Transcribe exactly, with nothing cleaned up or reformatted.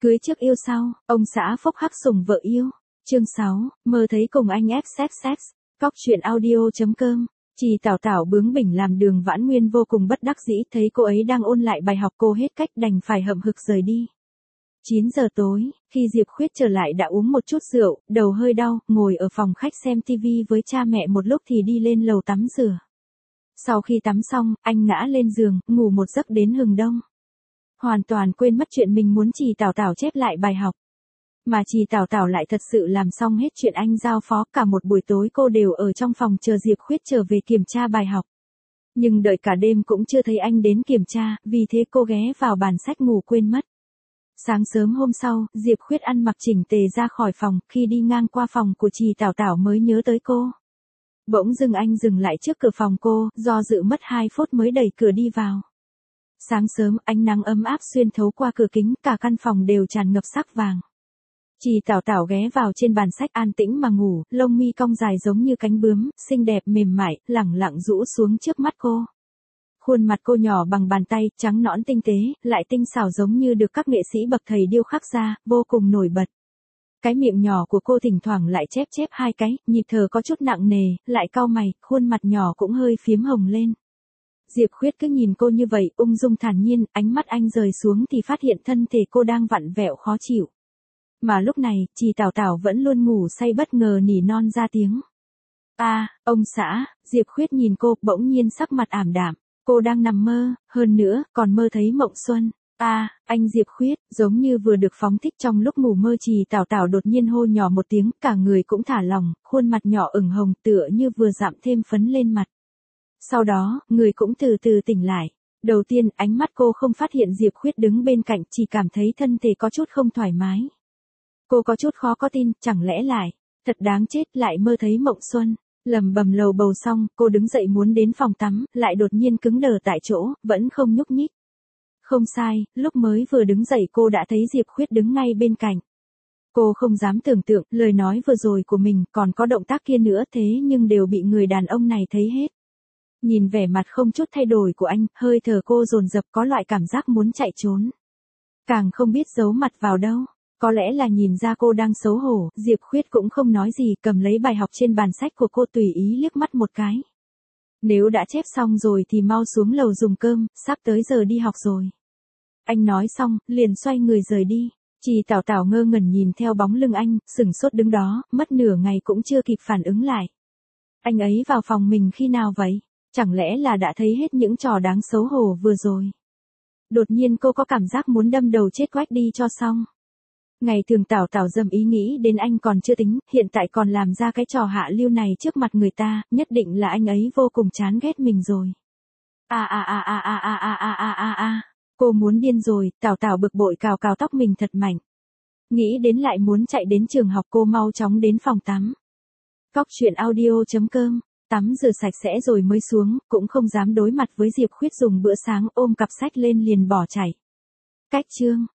Cưới trước yêu sau, ông xã phốc hắc sủng vợ yêu. Chương sáu, mơ thấy cùng anh ép sex sex. Cóc truyện audio.com. Chị Tảo Tảo bướng bỉnh làm Đường Vãn Nguyên vô cùng bất đắc dĩ, thấy cô ấy đang ôn lại bài học cô hết cách đành phải hậm hực rời đi. chín giờ tối, khi Diệp Khuyết trở lại đã uống một chút rượu, đầu hơi đau, ngồi ở phòng khách xem tivi với cha mẹ một lúc thì đi lên lầu tắm rửa. Sau khi tắm xong, anh ngã lên giường, ngủ một giấc đến hừng đông. Hoàn toàn quên mất chuyện mình muốn chị Tảo Tảo chép lại bài học. Mà chị Tảo Tảo lại thật sự làm xong hết chuyện anh giao phó, cả một buổi tối cô đều ở trong phòng chờ Diệp Khuyết trở về kiểm tra bài học. Nhưng đợi cả đêm cũng chưa thấy anh đến kiểm tra, vì thế cô ghé vào bàn sách ngủ quên mất. Sáng sớm hôm sau, Diệp Khuyết ăn mặc chỉnh tề ra khỏi phòng, khi đi ngang qua phòng của chị Tảo Tảo mới nhớ tới cô. Bỗng dưng anh dừng lại trước cửa phòng cô, do dự mất hai phút mới đẩy cửa đi vào. Sáng sớm, ánh nắng ấm áp xuyên thấu qua cửa kính, cả căn phòng đều tràn ngập sắc vàng. Chị Tảo Tảo ghé vào trên bàn sách an tĩnh mà ngủ, lông mi cong dài giống như cánh bướm, xinh đẹp mềm mại, lẳng lặng rũ xuống trước mắt cô. Khuôn mặt cô nhỏ bằng bàn tay, trắng nõn tinh tế, lại tinh xảo giống như được các nghệ sĩ bậc thầy điêu khắc ra, vô cùng nổi bật. Cái miệng nhỏ của cô thỉnh thoảng lại chép chép hai cái, nhịp thở có chút nặng nề, lại cau mày, khuôn mặt nhỏ cũng hơi phím hồng lên. Diệp Khuyết cứ nhìn cô như vậy, ung dung thản nhiên, ánh mắt anh rời xuống thì phát hiện thân thể cô đang vặn vẹo khó chịu. Mà lúc này, chị Tảo Tảo vẫn luôn ngủ say bất ngờ nỉ non ra tiếng. A, à, ông xã, Diệp Khuyết nhìn cô, bỗng nhiên sắc mặt ảm đạm. Cô đang nằm mơ, hơn nữa, còn mơ thấy mộng xuân. A, à, anh Diệp Khuyết, giống như vừa được phóng thích trong lúc ngủ mơ, chị Tảo Tảo đột nhiên hô nhỏ một tiếng, cả người cũng thả lỏng, khuôn mặt nhỏ ửng hồng tựa như vừa dặm thêm phấn lên mặt. Sau đó, người cũng từ từ tỉnh lại. Đầu tiên, ánh mắt cô không phát hiện Diệp Khuyết đứng bên cạnh, chỉ cảm thấy thân thể có chút không thoải mái. Cô có chút khó có tin, chẳng lẽ lại, thật đáng chết, lại mơ thấy mộng xuân. Lầm bầm lầu bầu xong, cô đứng dậy muốn đến phòng tắm, lại đột nhiên cứng đờ tại chỗ, vẫn không nhúc nhích. Không sai, lúc mới vừa đứng dậy cô đã thấy Diệp Khuyết đứng ngay bên cạnh. Cô không dám tưởng tượng, lời nói vừa rồi của mình, còn có động tác kia nữa, thế nhưng đều bị người đàn ông này thấy hết. Nhìn vẻ mặt không chút thay đổi của anh, hơi thở cô dồn dập, có loại cảm giác muốn chạy trốn. Càng không biết giấu mặt vào đâu. Có lẽ là nhìn ra cô đang xấu hổ, Diệp Khuyết cũng không nói gì, cầm lấy bài học trên bàn sách của cô tùy ý liếc mắt một cái. Nếu đã chép xong rồi thì mau xuống lầu dùng cơm, sắp tới giờ đi học rồi. Anh nói xong, liền xoay người rời đi. Chị Tảo Tảo ngơ ngẩn nhìn theo bóng lưng anh, sửng sốt đứng đó, mất nửa ngày cũng chưa kịp phản ứng lại. Anh ấy vào phòng mình khi nào vậy? Chẳng lẽ là đã thấy hết những trò đáng xấu hổ vừa rồi? Đột nhiên cô có cảm giác muốn đâm đầu chết quách đi cho xong. Ngày thường Tảo Tảo dầm ý nghĩ đến anh còn chưa tính, hiện tại còn làm ra cái trò hạ lưu này trước mặt người ta, nhất định là anh ấy vô cùng chán ghét mình rồi. A a a a a a a a a a a. Cô muốn điên rồi, Tảo Tảo bực bội cào cào tóc mình thật mạnh. Nghĩ đến lại muốn chạy đến trường học, cô mau chóng đến phòng tắm. Cóc truyện audio.com. Tắm rửa sạch sẽ rồi mới xuống, cũng không dám đối mặt với Diệp Khuyết dùng bữa sáng, ôm cặp sách lên liền bỏ chạy. Cách chương